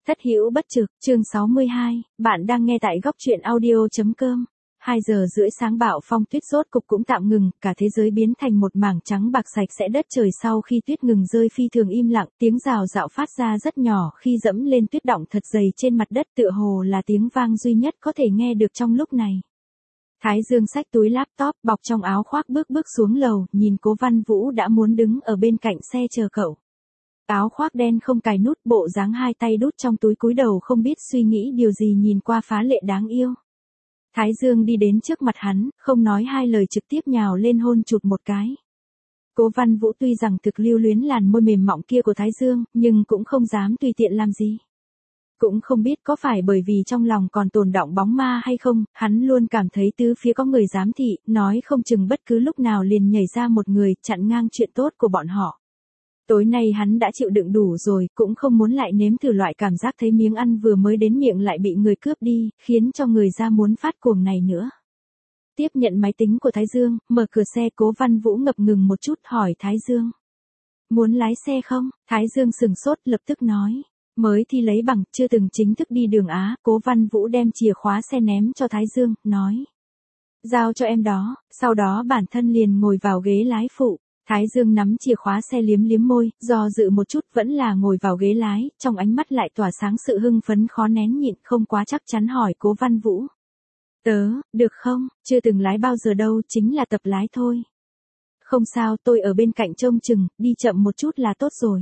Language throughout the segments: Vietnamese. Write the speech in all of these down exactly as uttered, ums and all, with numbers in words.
Thất hữu bất trực, chương sáu mươi hai, bạn đang nghe tại góc truyện audio.com. hai giờ rưỡi sáng bão phong tuyết rốt cục cũng tạm ngừng, cả thế giới biến thành một mảng trắng bạc sạch sẽ đất trời sau khi tuyết ngừng rơi phi thường im lặng, tiếng rào rạo phát ra rất nhỏ khi dẫm lên tuyết đọng thật dày trên mặt đất tựa hồ là tiếng vang duy nhất có thể nghe được trong lúc này. Thái Dương xách túi laptop bọc trong áo khoác bước bước xuống lầu, nhìn Cố Văn Vũ đã muốn đứng ở bên cạnh xe chờ cậu. Áo khoác đen không cài nút, bộ dáng hai tay đút trong túi cúi đầu không biết suy nghĩ điều gì nhìn qua phá lệ đáng yêu. Thái Dương đi đến trước mặt hắn, không nói hai lời trực tiếp nhào lên hôn chụt một cái. Cố Văn Vũ tuy rằng thực lưu luyến làn môi mềm mọng kia của Thái Dương, nhưng cũng không dám tùy tiện làm gì. Cũng không biết có phải bởi vì trong lòng còn tồn đọng bóng ma hay không, hắn luôn cảm thấy tứ phía có người giám thị, nói không chừng bất cứ lúc nào liền nhảy ra một người chặn ngang chuyện tốt của bọn họ. Tối nay hắn đã chịu đựng đủ rồi, cũng không muốn lại nếm thử loại cảm giác thấy miếng ăn vừa mới đến miệng lại bị người cướp đi, khiến cho người ra muốn phát cuồng này nữa. Tiếp nhận máy tính của Thái Dương, mở cửa xe. Cố Văn Vũ ngập ngừng một chút hỏi Thái Dương. Muốn lái xe không? Thái Dương sừng sốt lập tức nói. Mới thi lấy bằng, chưa từng chính thức đi đường Á. Cố Văn Vũ đem chìa khóa xe ném cho Thái Dương, nói. Giao cho em đó, sau đó bản thân liền ngồi vào ghế lái phụ. Thái Dương nắm chìa khóa xe liếm liếm môi, do dự một chút vẫn là ngồi vào ghế lái, trong ánh mắt lại tỏa sáng sự hưng phấn khó nén nhịn, không quá chắc chắn hỏi Cố Văn Vũ. Tớ, được không, chưa từng lái bao giờ đâu, chính là tập lái thôi. Không sao, tôi ở bên cạnh trông chừng, đi chậm một chút là tốt rồi.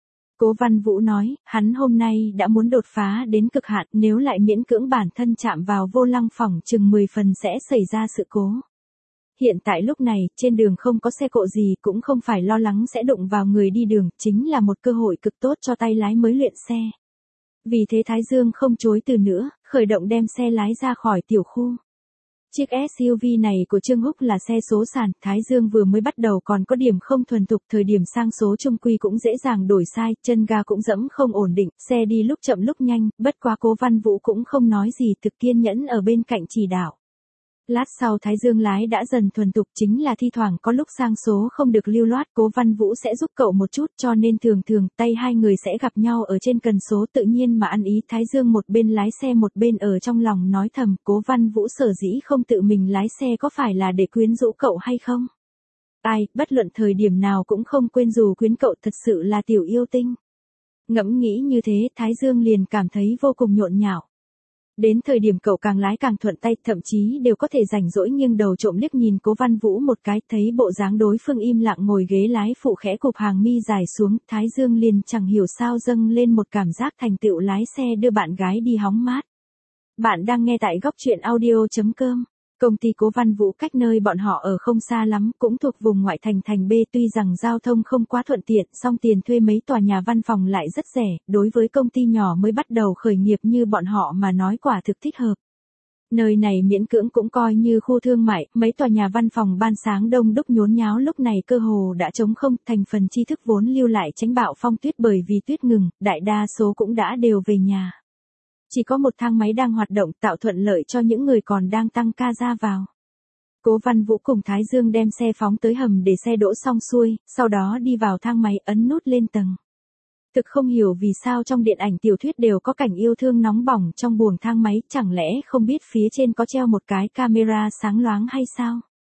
Cố Văn Vũ nói, hắn hôm nay đã muốn đột phá đến cực hạn, nếu lại miễn cưỡng bản thân chạm vào vô lăng phỏng chừng mười phần sẽ xảy ra sự cố. Hiện tại lúc này, trên đường không có xe cộ gì, cũng không phải lo lắng sẽ đụng vào người đi đường, chính là một cơ hội cực tốt cho tay lái mới luyện xe. Vì thế Thái Dương không chối từ nữa, khởi động đem xe lái ra khỏi tiểu khu. Chiếc ét u vê này của Trương Húc là xe số sàn, Thái Dương vừa mới bắt đầu còn có điểm không thuần thục, thời điểm sang số trung quy cũng dễ dàng đổi sai, chân ga cũng dẫm không ổn định, xe đi lúc chậm lúc nhanh, bất quá Cố Văn Vũ cũng không nói gì, thực kiên nhẫn ở bên cạnh chỉ đạo. Lát sau Thái Dương lái đã dần thuần thục, chính là thi thoảng có lúc sang số không được lưu loát, Cố Văn Vũ sẽ giúp cậu một chút, cho nên thường thường tay hai người sẽ gặp nhau ở trên cần số, tự nhiên mà ăn ý. Thái Dương một bên lái xe một bên ở trong lòng nói thầm, Cố Văn Vũ sở dĩ không tự mình lái xe có phải là để quyến rũ cậu hay không? Ai, bất luận thời điểm nào cũng không quên dù quyến cậu, thật sự là tiểu yêu tinh. Ngẫm nghĩ như thế, Thái Dương liền cảm thấy vô cùng nhộn nhạo. Đến thời điểm cậu càng lái càng thuận tay, thậm chí đều có thể rảnh rỗi nghiêng đầu trộm liếc nhìn Cố Văn Vũ một cái, thấy bộ dáng đối phương im lặng ngồi ghế lái phụ khẽ cụp hàng mi dài xuống, Thái Dương liền chẳng hiểu sao dâng lên một cảm giác thành tựu lái xe đưa bạn gái đi hóng mát. Bạn đang nghe tại góc truyện audio.com. Công ty Cố Văn Vũ cách nơi bọn họ ở không xa lắm, cũng thuộc vùng ngoại thành thành B, tuy rằng giao thông không quá thuận tiện, song tiền thuê mấy tòa nhà văn phòng lại rất rẻ, đối với công ty nhỏ mới bắt đầu khởi nghiệp như bọn họ mà nói quả thực thích hợp. Nơi này miễn cưỡng cũng coi như khu thương mại, mấy tòa nhà văn phòng ban sáng đông đúc nhốn nháo lúc này cơ hồ đã trống không, thành phần tri thức vốn lưu lại tránh bão phong tuyết bởi vì tuyết ngừng, đại đa số cũng đã đều về nhà. Chỉ có một thang máy đang hoạt động tạo thuận lợi cho những người còn đang tăng ca ra vào. Cố Văn Vũ cùng Thái Dương đem xe phóng tới hầm để xe đỗ xong xuôi, sau đó đi vào thang máy ấn nút lên tầng. Thực không hiểu vì sao trong điện ảnh tiểu thuyết đều có cảnh yêu thương nóng bỏng trong buồng thang máy, chẳng lẽ không biết phía trên có treo một cái camera sáng loáng hay sao?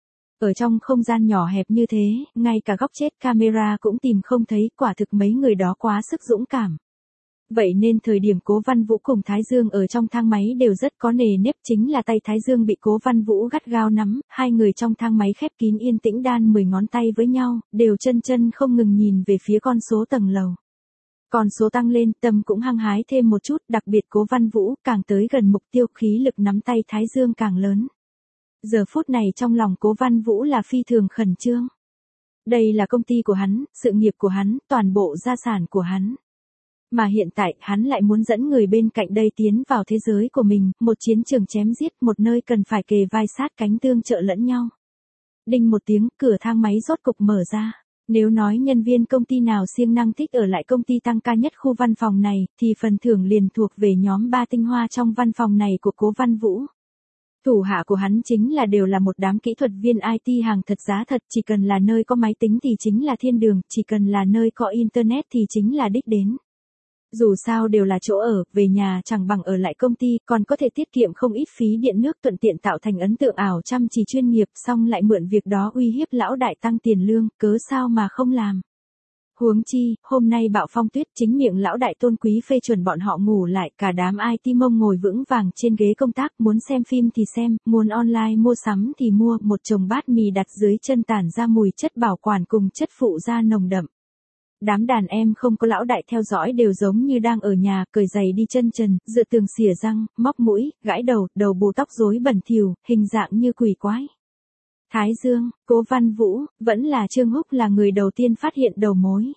Ở trong không gian nhỏ hẹp như thế, ngay cả góc chết camera cũng tìm không thấy, quả thực mấy người đó quá sức dũng cảm. Vậy nên thời điểm Cố Văn Vũ cùng Thái Dương ở trong thang máy đều rất có nề nếp, chính là tay Thái Dương bị Cố Văn Vũ gắt gao nắm, hai người trong thang máy khép kín yên tĩnh đan mười ngón tay với nhau, đều chân chân không ngừng nhìn về phía con số tầng lầu. Con số tăng lên, tâm cũng hăng hái thêm một chút, đặc biệt Cố Văn Vũ càng tới gần mục tiêu, khí lực nắm tay Thái Dương càng lớn. Giờ phút này trong lòng Cố Văn Vũ là phi thường khẩn trương. Đây là công ty của hắn, sự nghiệp của hắn, toàn bộ gia sản của hắn. Mà hiện tại, hắn lại muốn dẫn người bên cạnh đây tiến vào thế giới của mình, một chiến trường chém giết, một nơi cần phải kề vai sát cánh tương trợ lẫn nhau. Đinh một tiếng, cửa thang máy rốt cục mở ra. Nếu nói nhân viên công ty nào siêng năng thích ở lại công ty tăng ca nhất khu văn phòng này, thì phần thưởng liền thuộc về nhóm ba tinh hoa trong văn phòng này của Cố Văn Vũ. Thủ hạ của hắn chính là đều là một đám kỹ thuật viên i tê hàng thật giá thật, chỉ cần là nơi có máy tính thì chính là thiên đường, chỉ cần là nơi có internet thì chính là đích đến. Dù sao đều là chỗ ở, về nhà chẳng bằng ở lại công ty, còn có thể tiết kiệm không ít phí điện nước, thuận tiện tạo thành ấn tượng ảo chăm chỉ chuyên nghiệp, xong lại mượn việc đó uy hiếp lão đại tăng tiền lương, cớ sao mà không làm. Huống chi, hôm nay bạo phong tuyết chính miệng lão đại Tôn Quý phê chuẩn bọn họ ngủ lại, cả đám i tê mông ngồi vững vàng trên ghế công tác, muốn xem phim thì xem, muốn online mua sắm thì mua, một chồng bát mì đặt dưới chân tản ra mùi chất bảo quản cùng chất phụ da nồng đậm. Đám đàn em không có lão đại theo dõi đều giống như đang ở nhà, cởi giày đi chân trần, dựa tường xỉa răng, móc mũi, gãi đầu, đầu bù tóc rối bẩn thỉu, hình dạng như quỷ quái. Thái Dương, Cố Văn Vũ, vẫn là Trương Húc là người đầu tiên phát hiện đầu mối.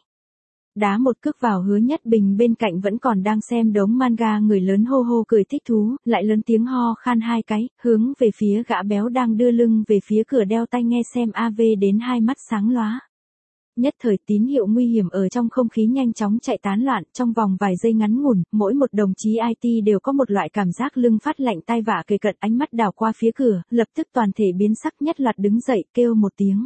Đá một cước vào Hứa Nhất Bình bên cạnh vẫn còn đang xem đống manga người lớn hô hô cười thích thú, lại lớn tiếng ho khan hai cái, hướng về phía gã béo đang đưa lưng về phía cửa đeo tai nghe xem a vê đến hai mắt sáng lóa. Nhất thời tín hiệu nguy hiểm ở trong không khí nhanh chóng chạy tán loạn, trong vòng vài giây ngắn ngủn, mỗi một đồng chí i tê đều có một loại cảm giác lưng phát lạnh tai vạ kề cận, ánh mắt đảo qua phía cửa, lập tức toàn thể biến sắc, nhất loạt đứng dậy, kêu một tiếng.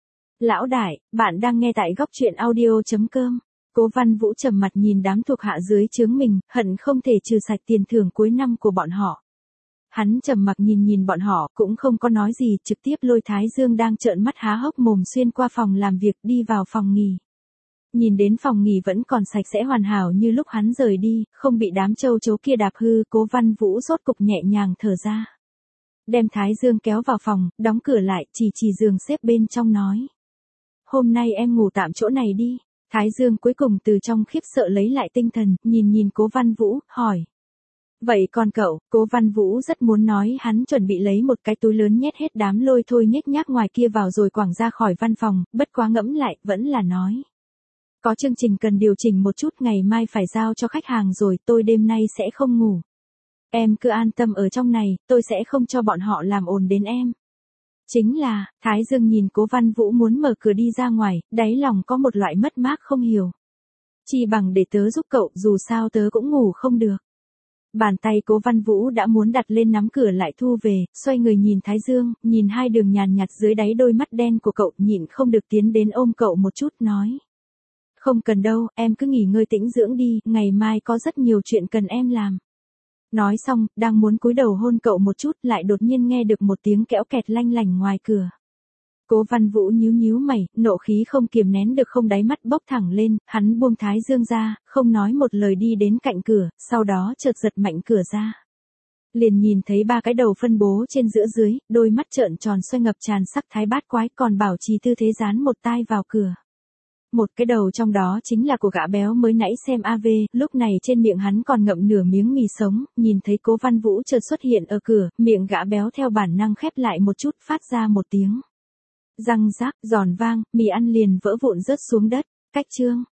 Lão đại, bạn đang nghe tại góc truyện audio chấm com. Cố Văn Vũ trầm mặt nhìn đám thuộc hạ dưới trướng mình, hận không thể trừ sạch tiền thưởng cuối năm của bọn họ. Hắn trầm mặc nhìn nhìn bọn họ, cũng không có nói gì, trực tiếp lôi Thái Dương đang trợn mắt há hốc mồm xuyên qua phòng làm việc đi vào phòng nghỉ. Nhìn đến phòng nghỉ vẫn còn sạch sẽ hoàn hảo như lúc hắn rời đi, không bị đám châu chấu kia đạp hư, Cố Văn Vũ rốt cục nhẹ nhàng thở ra. Đem Thái Dương kéo vào phòng, đóng cửa lại, chỉ chỉ giường xếp bên trong nói. Hôm nay em ngủ tạm chỗ này đi. Thái Dương cuối cùng từ trong khiếp sợ lấy lại tinh thần, nhìn nhìn Cố Văn Vũ, hỏi. Vậy còn cậu? Cố Văn Vũ rất muốn nói hắn chuẩn bị lấy một cái túi lớn nhét hết đám lôi thôi nhếch nhác ngoài kia vào rồi quẳng ra khỏi văn phòng, bất quá ngẫm lại, vẫn là nói. Có chương trình cần điều chỉnh một chút, ngày mai phải giao cho khách hàng rồi, tôi đêm nay sẽ không ngủ. Em cứ an tâm ở trong này, tôi sẽ không cho bọn họ làm ồn đến em. Chính là, Thái Dương nhìn Cố Văn Vũ muốn mở cửa đi ra ngoài, đáy lòng có một loại mất mát không hiểu. Chỉ bằng để tớ giúp cậu, dù sao tớ cũng ngủ không được. Bàn tay Cố Văn Vũ đã muốn đặt lên nắm cửa lại thu về, xoay người nhìn Thái Dương, nhìn hai đường nhàn nhạt dưới đáy đôi mắt đen của cậu, nhịn không được tiến đến ôm cậu một chút nói. Không cần đâu, em cứ nghỉ ngơi tĩnh dưỡng đi, ngày mai có rất nhiều chuyện cần em làm. Nói xong, đang muốn cúi đầu hôn cậu một chút, lại đột nhiên nghe được một tiếng kẽo kẹt lanh lảnh ngoài cửa. Cố Văn Vũ nhíu nhíu mày, nộ khí không kiềm nén được không đáy mắt bốc thẳng lên, hắn buông Thái Dương ra, không nói một lời đi đến cạnh cửa, sau đó chợt giật mạnh cửa ra. Liền nhìn thấy ba cái đầu phân bố trên giữa dưới, đôi mắt trợn tròn xoay ngập tràn sắc thái bát quái, còn bảo trì tư thế dán một tai vào cửa. Một cái đầu trong đó chính là của gã béo mới nãy xem a vê, lúc này trên miệng hắn còn ngậm nửa miếng mì sống, nhìn thấy Cố Văn Vũ chợt xuất hiện ở cửa, miệng gã béo theo bản năng khép lại một chút, phát ra một tiếng. Răng rác, giòn vang, mì ăn liền vỡ vụn rớt xuống đất, cách chương.